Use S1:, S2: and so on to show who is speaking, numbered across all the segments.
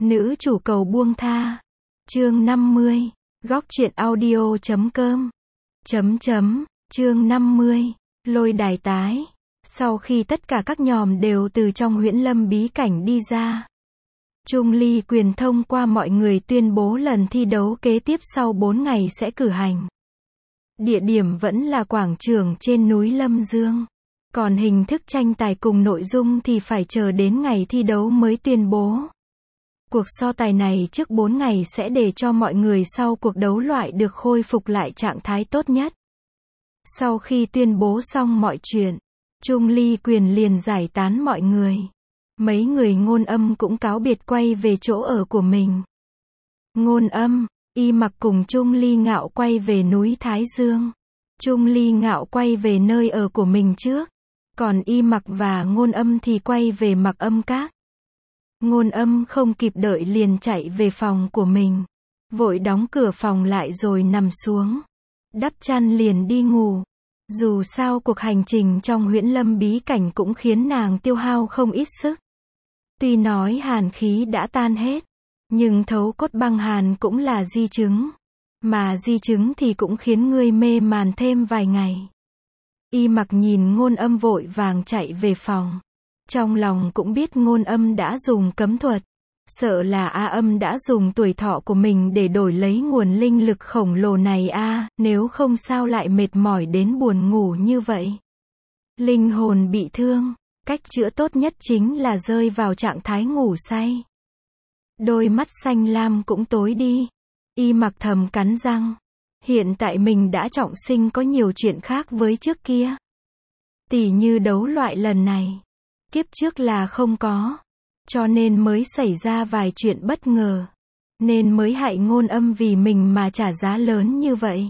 S1: Nữ chủ cầu buông tha. Chương 50. Góc truyện audio.com. Chương 50. Lôi đài tái. Sau khi tất cả các nhòm đều từ trong huyễn lâm bí cảnh đi ra, Trung Ly Quyền thông qua mọi người tuyên bố lần thi đấu kế tiếp sau 4 ngày sẽ cử hành. Địa điểm vẫn là quảng trường trên núi Lâm Dương. Còn hình thức tranh tài cùng nội dung thì phải chờ đến ngày thi đấu mới tuyên bố. Cuộc so tài này trước 4 ngày sẽ để cho mọi người sau cuộc đấu loại được khôi phục lại trạng thái tốt nhất. Sau khi tuyên bố xong mọi chuyện, Trung Ly Quyền liền giải tán mọi người. Mấy người Ngôn Âm cũng cáo biệt quay về chỗ ở của mình. Ngôn Âm, Y Mặc cùng Trung Ly Ngạo quay về núi Thái Dương. Trung Ly Ngạo quay về nơi ở của mình trước, còn Y Mặc và Ngôn Âm thì quay về Mặc Âm Các. Ngôn Âm không kịp đợi liền chạy về phòng của mình, vội đóng cửa phòng lại rồi nằm xuống, đắp chăn liền đi ngủ. Dù sao cuộc hành trình trong huyễn lâm bí cảnh cũng khiến nàng tiêu hao không ít sức. Tuy nói hàn khí đã tan hết, nhưng thấu cốt băng hàn cũng là di chứng. Mà di chứng thì cũng khiến ngươi mê màn thêm vài ngày. Y Mặc nhìn Ngôn Âm vội vàng chạy về phòng. Trong lòng cũng biết Ngôn Âm đã dùng cấm thuật. Sợ là A Âm đã dùng tuổi thọ của mình để đổi lấy nguồn linh lực khổng lồ này nếu không sao lại mệt mỏi đến buồn ngủ như vậy. Linh hồn bị thương, cách chữa tốt nhất chính là rơi vào trạng thái ngủ say. Đôi mắt xanh lam cũng tối đi. Y Mặc thầm cắn răng. Hiện tại mình đã trọng sinh, có nhiều chuyện khác với trước kia. Tỉ như đấu loại lần này, kiếp trước là không có. Cho nên mới xảy ra vài chuyện bất ngờ. Nên mới hại Ngôn Âm vì mình mà trả giá lớn như vậy.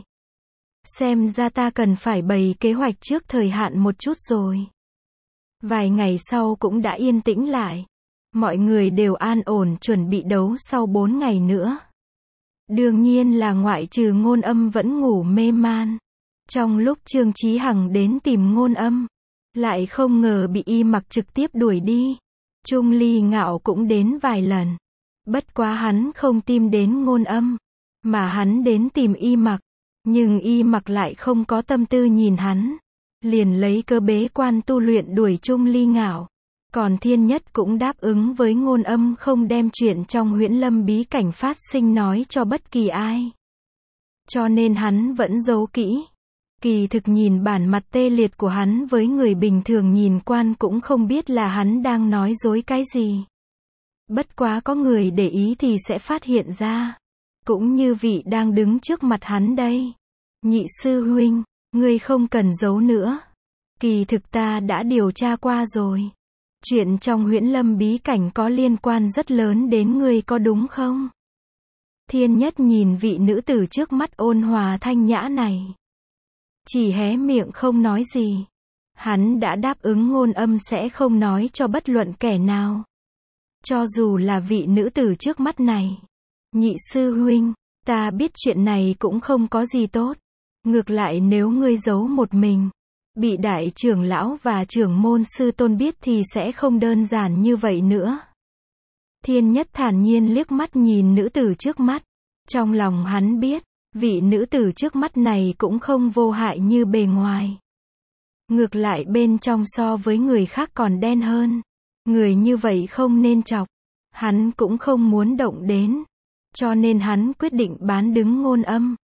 S1: Xem ra ta cần phải bày kế hoạch trước thời hạn một chút rồi. Vài ngày sau cũng đã yên tĩnh lại. Mọi người đều an ổn chuẩn bị đấu sau 4 ngày nữa. Đương nhiên là ngoại trừ Ngôn Âm vẫn ngủ mê man. Trong lúc Trương Chí Hằng đến tìm Ngôn Âm, lại không ngờ bị Y Mặc trực tiếp đuổi đi. Trung Ly Ngạo cũng đến vài lần. Bất quá hắn không tìm đến Ngôn Âm, mà hắn đến tìm Y Mặc. Nhưng Y Mặc lại không có tâm tư nhìn hắn. Liền lấy cơ bế quan tu luyện đuổi Trung Ly Ngạo. Còn Thiên Nhất cũng đáp ứng với Ngôn Âm không đem chuyện trong huyễn lâm bí cảnh phát sinh nói cho bất kỳ ai. Cho nên hắn vẫn giấu kỹ. Kỳ thực nhìn bản mặt tê liệt của hắn với người bình thường nhìn quan cũng không biết là hắn đang nói dối cái gì. Bất quá có người để ý thì sẽ phát hiện ra. Cũng như vị đang đứng trước mặt hắn đây. Nhị sư huynh, ngươi không cần giấu nữa. Kỳ thực ta đã điều tra qua rồi. Chuyện trong huyễn lâm bí cảnh có liên quan rất lớn đến ngươi, có đúng không? Thiên Nhất nhìn vị nữ tử trước mắt ôn hòa thanh nhã này, chỉ hé miệng không nói gì. Hắn đã đáp ứng Ngôn Âm sẽ không nói cho bất luận kẻ nào. Cho dù là vị nữ tử trước mắt này. Nhị sư huynh, ta biết chuyện này cũng không có gì tốt. Ngược lại nếu ngươi giấu một mình, bị đại trưởng lão và trưởng môn sư tôn biết thì sẽ không đơn giản như vậy nữa. Thiên Nhất thản nhiên liếc mắt nhìn nữ tử trước mắt. Trong lòng hắn biết, vị nữ tử trước mắt này cũng không vô hại như bề ngoài. Ngược lại bên trong so với người khác còn đen hơn. Người như vậy không nên chọc. Hắn cũng không muốn động đến. Cho nên hắn quyết định bán đứng Ngôn Âm.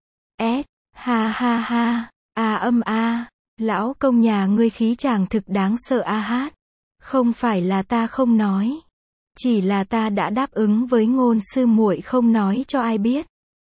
S1: Ha ha ha, Âm lão công nhà ngươi khí chàng thực đáng sợ hát. Không phải là ta không nói. Chỉ là ta đã đáp ứng với Ngôn sư muội không nói cho ai biết.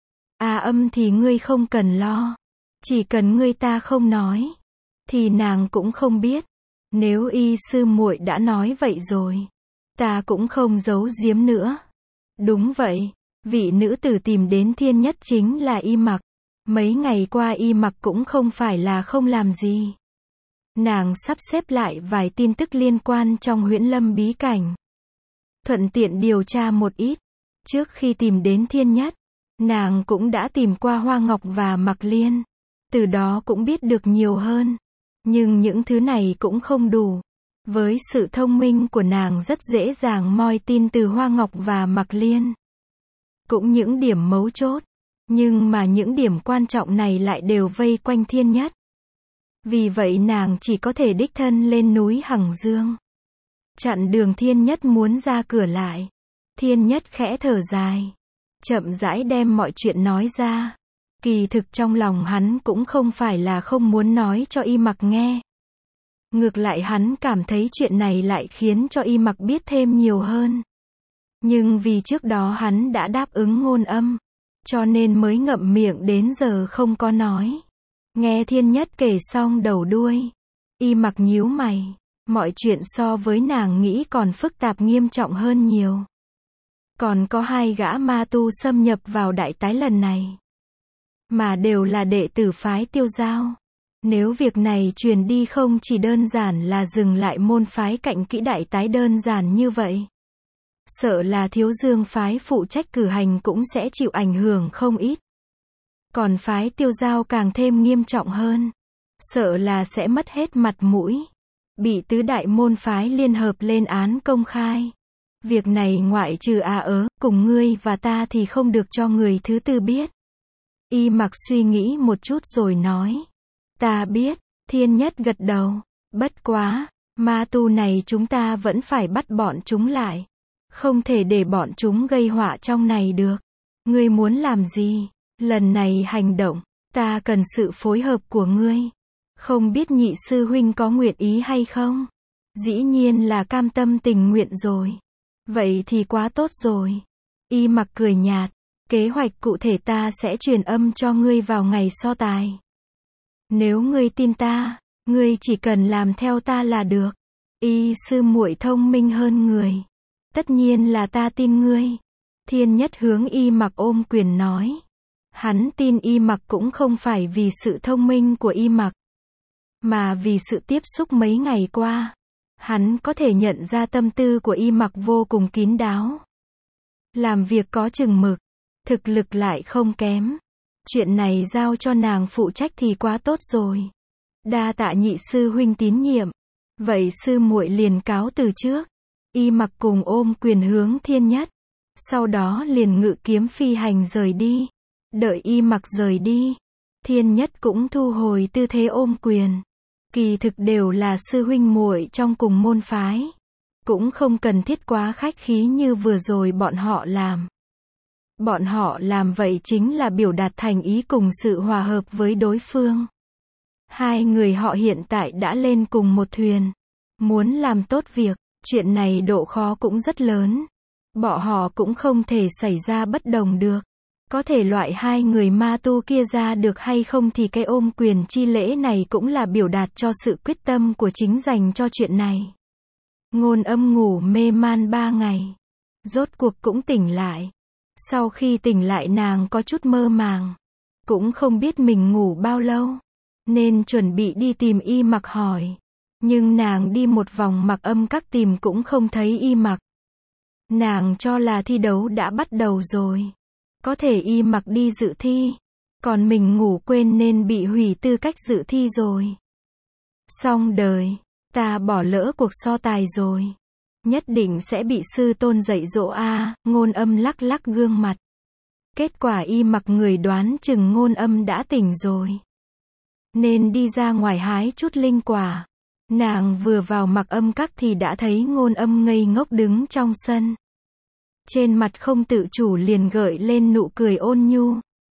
S1: Âm thì ngươi không cần lo. Chỉ cần ngươi ta không nói, thì nàng cũng không biết. Nếu Y sư muội đã nói vậy rồi, ta cũng không giấu giếm nữa. Đúng vậy, vị nữ tử tìm đến Thiên Nhất chính là Y Mặc. Mấy ngày qua Y Mặc cũng không phải là không làm gì. Nàng sắp xếp lại vài tin tức liên quan trong huyễn lâm bí cảnh. Thuận tiện điều tra một ít. Trước khi tìm đến Thiên Nhất, nàng cũng đã tìm qua Hoa Ngọc và Mặc Liên. Từ đó cũng biết được nhiều hơn. Nhưng những thứ này cũng không đủ. Với sự thông minh của nàng rất dễ dàng moi tin từ Hoa Ngọc và Mạc Liên. Cũng những điểm mấu chốt. Nhưng mà những điểm quan trọng này lại đều vây quanh Thiên Nhất. Vì vậy nàng chỉ có thể đích thân lên núi Hằng Dương. Chặn đường Thiên Nhất muốn ra cửa lại. Thiên Nhất khẽ thở dài. Chậm rãi đem mọi chuyện nói ra. Kỳ thực trong lòng hắn cũng không phải là không muốn nói cho Y Mặc nghe. Ngược lại hắn cảm thấy chuyện này lại khiến cho Y Mặc biết thêm nhiều hơn. Nhưng vì trước đó hắn đã đáp ứng Ngôn Âm, cho nên mới ngậm miệng đến giờ không có nói. Nghe Thiên Nhất kể xong đầu đuôi, Y Mặc nhíu mày. Mọi chuyện so với nàng nghĩ còn phức tạp nghiêm trọng hơn nhiều. Còn có 2 gã ma tu xâm nhập vào đại tái lần này. Mà đều là đệ tử phái Tiêu Giao. Nếu việc này truyền đi không chỉ đơn giản là dừng lại môn phái Cạnh Kỹ đại tái đơn giản như vậy. Sợ là Thiếu Dương phái phụ trách cử hành cũng sẽ chịu ảnh hưởng không ít. Còn phái Tiêu Giao càng thêm nghiêm trọng hơn. Sợ là sẽ mất hết mặt mũi. Bị tứ đại môn phái liên hợp lên án công khai. Việc này ngoại trừ cùng ngươi và ta thì không được cho người thứ tư biết. Y Mặc suy nghĩ một chút rồi nói. Ta biết. Thiên Nhất gật đầu. Bất quá, ma tu này chúng ta vẫn phải bắt bọn chúng lại. Không thể để bọn chúng gây họa trong này được. Ngươi muốn làm gì? Lần này hành động, ta cần sự phối hợp của ngươi. Không biết nhị sư huynh có nguyện ý hay không? Dĩ nhiên là cam tâm tình nguyện rồi. Vậy thì quá tốt rồi. Y Mặc cười nhạt. Kế hoạch cụ thể ta sẽ truyền âm cho ngươi vào ngày so tài. Nếu ngươi tin ta, ngươi chỉ cần làm theo ta là được. Y sư muội thông minh hơn người. Tất nhiên là ta tin ngươi. Thiên Nhất hướng Y Mặc ôm quyền nói. Hắn tin Y Mặc cũng không phải vì sự thông minh của Y Mặc, mà vì sự tiếp xúc mấy ngày qua. Hắn có thể nhận ra tâm tư của Y Mặc vô cùng kín đáo. Làm việc có chừng mực, thực lực lại không kém. Chuyện này giao cho nàng phụ trách thì quá tốt rồi. Đa tạ nhị sư huynh tín nhiệm. Vậy sư muội liền cáo từ trước. Y Mặc cùng ôm quyền hướng Thiên Nhất. Sau đó liền ngự kiếm phi hành rời đi. Đợi Y Mặc rời đi, Thiên Nhất cũng thu hồi tư thế ôm quyền. Kỳ thực đều là sư huynh muội trong cùng môn phái. Cũng không cần thiết quá khách khí như vừa rồi bọn họ làm. Bọn họ làm vậy chính là biểu đạt thành ý cùng sự hòa hợp với đối phương. 2 người họ hiện tại đã lên cùng một thuyền. Muốn làm tốt việc, chuyện này độ khó cũng rất lớn. Bọn họ cũng không thể xảy ra bất đồng được. Có thể loại 2 người ma tu kia ra được hay không thì cái ôm quyền chi lễ này cũng là biểu đạt cho sự quyết tâm của chính dành cho chuyện này. Ngôn Âm ngủ mê man 3 ngày. Rốt cuộc cũng tỉnh lại. Sau khi tỉnh lại nàng có chút mơ màng. Cũng không biết mình ngủ bao lâu. Nên chuẩn bị đi tìm Y Mặc hỏi. Nhưng nàng đi một vòng Mặc Âm các tìm cũng không thấy Y Mặc. Nàng cho là thi đấu đã bắt đầu rồi. Có thể Y Mặc đi dự thi. Còn mình ngủ quên nên bị hủy tư cách dự thi rồi. Xong đời. Ta bỏ lỡ cuộc so tài rồi. Nhất định sẽ bị sư tôn dạy dỗ Ngôn Âm lắc lắc gương mặt. Kết quả Y Mặc người đoán chừng Ngôn Âm đã tỉnh rồi. Nên đi ra ngoài hái chút linh quả. Nàng vừa vào Mặc Âm các thì đã thấy Ngôn Âm ngây ngốc đứng trong sân. Trên mặt không tự chủ liền gợi lên nụ cười ôn nhu.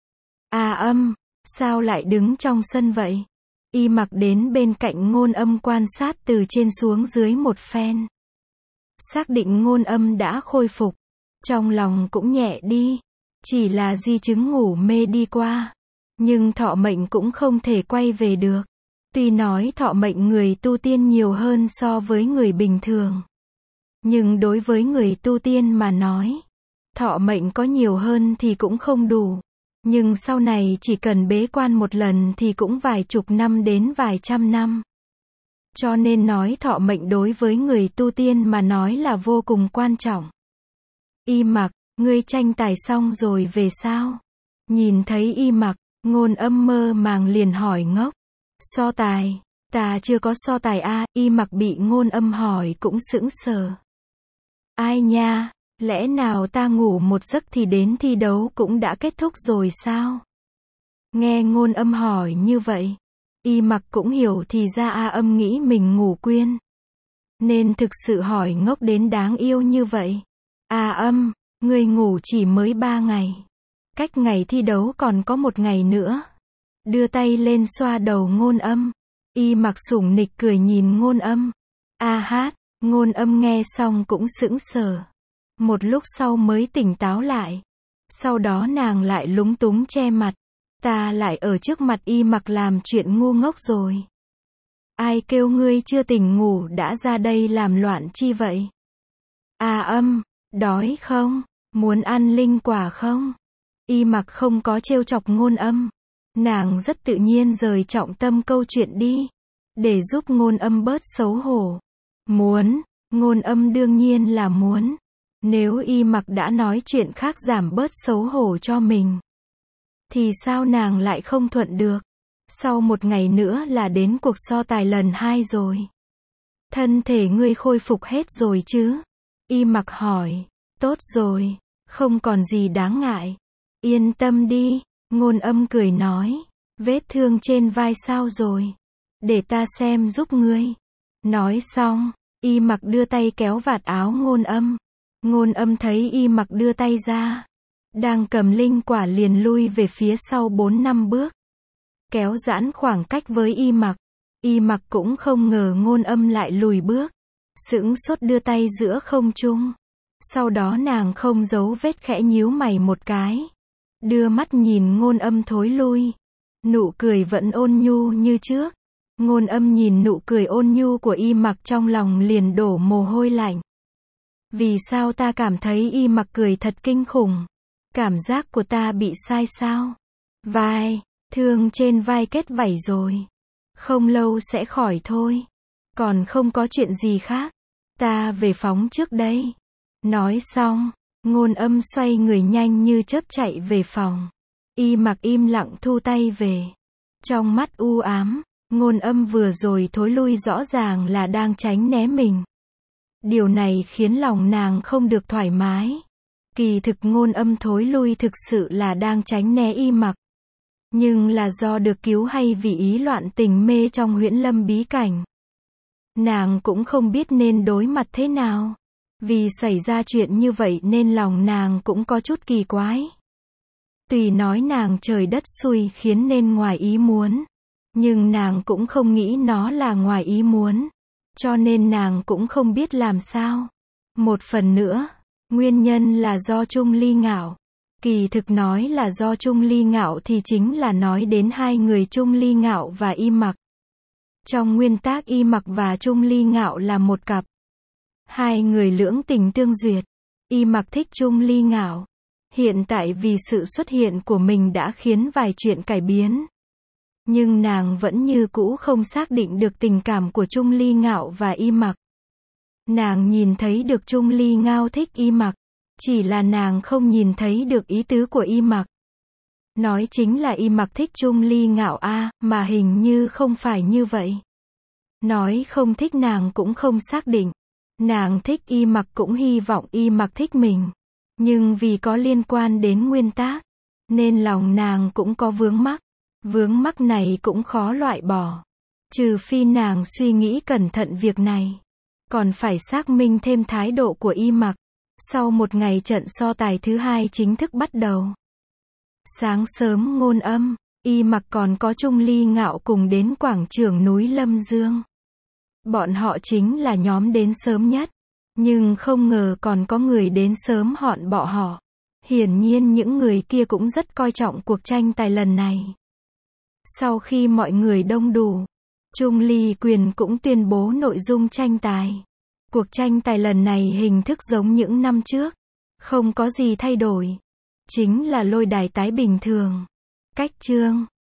S1: Âm, sao lại đứng trong sân vậy? Y Mặc đến bên cạnh Ngôn Âm quan sát từ trên xuống dưới một phen. Xác định Ngôn Âm đã khôi phục. Trong lòng cũng nhẹ đi. Chỉ là di chứng ngủ mê đi qua. Nhưng thọ mệnh cũng không thể quay về được. Tuy nói thọ mệnh người tu tiên nhiều hơn so với người bình thường. Nhưng đối với người tu tiên mà nói, thọ mệnh có nhiều hơn thì cũng không đủ. Nhưng sau này chỉ cần bế quan một lần thì cũng vài chục năm đến vài trăm năm. Cho nên nói thọ mệnh đối với người tu tiên mà nói là vô cùng quan trọng. Y Mặc, ngươi tranh tài xong rồi về sao? Nhìn thấy Y Mặc, Ngôn Âm mơ màng liền hỏi ngốc. So tài, Ta chưa có so tài a, Y Mặc bị Ngôn Âm hỏi cũng sững sờ. Ai nha, lẽ nào ta ngủ một giấc thì đến thi đấu cũng đã kết thúc rồi sao? Nghe Ngôn Âm hỏi như vậy, Y Mặc cũng hiểu thì ra A Âm nghĩ mình ngủ quên. Nên thực sự hỏi ngốc đến đáng yêu như vậy. A Âm, ngươi ngủ chỉ mới 3 ngày. Cách ngày thi đấu còn có 1 ngày nữa. Đưa tay lên xoa đầu Ngôn Âm. Y Mặc sủng nịch cười nhìn Ngôn Âm. A hát, Ngôn Âm nghe xong cũng sững sờ. Một lúc sau mới tỉnh táo lại. Sau đó nàng lại lúng túng che mặt. Ta lại ở trước mặt Y Mặc làm chuyện ngu ngốc rồi. Ai kêu ngươi chưa tỉnh ngủ đã ra đây làm loạn chi vậy? A Âm, đói không? Muốn ăn linh quả không? Y Mặc không có trêu chọc Ngôn Âm. Nàng rất tự nhiên rời trọng tâm câu chuyện đi. Để giúp Ngôn Âm bớt xấu hổ. Muốn, Ngôn Âm đương nhiên là muốn. Nếu Y Mặc đã nói chuyện khác giảm bớt xấu hổ cho mình, thì sao nàng lại không thuận được? Sau 1 ngày nữa là đến cuộc so tài lần 2 rồi. Thân thể ngươi khôi phục hết rồi chứ? Y Mặc hỏi. Tốt rồi, không còn gì đáng ngại. Yên tâm đi, Ngôn Âm cười nói. Vết thương trên vai sao rồi? Để ta xem giúp ngươi. Nói xong, Y Mặc đưa tay kéo vạt áo Ngôn Âm. Ngôn Âm thấy Y Mặc đưa tay ra, đang cầm linh quả liền lui về phía sau 4-5 bước. Kéo giãn khoảng cách với Y Mặc. Y Mặc cũng không ngờ Ngôn Âm lại lùi bước. Sững sốt đưa tay giữa không trung. Sau đó nàng không giấu vết khẽ nhíu mày một cái. Đưa mắt nhìn Ngôn Âm thối lui. Nụ cười vẫn ôn nhu như trước. Ngôn Âm nhìn nụ cười ôn nhu của Y Mặc trong lòng liền đổ mồ hôi lạnh. Vì sao ta cảm thấy Y Mặc cười thật kinh khủng? Cảm giác của ta bị sai sao? Vai, thương trên vai kết vảy rồi. Không lâu sẽ khỏi thôi. Còn không có chuyện gì khác. Ta về phóng trước đây. Nói xong, Ngôn Âm xoay người nhanh như chớp chạy về phòng. Y Mặc im lặng thu tay về. Trong mắt u ám, Ngôn Âm vừa rồi thối lui rõ ràng là đang tránh né mình. Điều này khiến lòng nàng không được thoải mái. Kỳ thực Ngôn Âm thối lui thực sự là đang tránh né Y Mặc. Nhưng là do được cứu hay vì ý loạn tình mê trong Huyễn Lâm bí cảnh. Nàng cũng không biết nên đối mặt thế nào. Vì xảy ra chuyện như vậy nên lòng nàng cũng có chút kỳ quái. Tùy nói nàng trời đất xui khiến nên ngoài ý muốn. Nhưng nàng cũng không nghĩ nó là ngoài ý muốn. Cho nên nàng cũng không biết làm sao. Một phần nữa, nguyên nhân là do Trung Ly Ngạo. Kỳ thực nói là do Trung Ly Ngạo thì chính là nói đến 2 người Trung Ly Ngạo và Y Mặc. Trong nguyên tác Y Mặc và Trung Ly Ngạo là một cặp. 2 người lưỡng tình tương duyệt. Y Mặc thích Trung Ly Ngạo. Hiện tại vì sự xuất hiện của mình đã khiến vài chuyện cải biến. Nhưng nàng vẫn như cũ không xác định được tình cảm của Trung Ly Ngạo và Y Mặc. Nàng nhìn thấy được Trung Ly Ngạo thích Y Mặc. Chỉ là nàng không nhìn thấy được ý tứ của Y Mặc. Nói chính là Y Mặc thích Trung Ly Ngạo a, mà hình như không phải như vậy. Nói không thích nàng cũng không xác định. Nàng thích Y Mặc cũng hy vọng Y Mặc thích mình. Nhưng vì có liên quan đến nguyên tác, nên lòng nàng cũng có vướng mắc. Vướng mắc này cũng khó loại bỏ. Trừ phi nàng suy nghĩ cẩn thận việc này. Còn phải xác minh thêm thái độ của Y Mặc. Sau 1 ngày trận so tài thứ 2 chính thức bắt đầu. Sáng sớm Ngôn Âm, Y Mặc còn có Trung Ly Ngạo cùng đến quảng trường núi Lâm Dương. Bọn họ chính là nhóm đến sớm nhất. Nhưng không ngờ còn có người đến sớm họn bọn họ. Hiển nhiên những người kia cũng rất coi trọng cuộc tranh tài lần này. Sau khi mọi người đông đủ, Trung Ly Quyền cũng tuyên bố nội dung tranh tài. Cuộc tranh tài lần này hình thức giống những năm trước. Không có gì thay đổi. Chính là lôi đài tái bình thường. Cách chương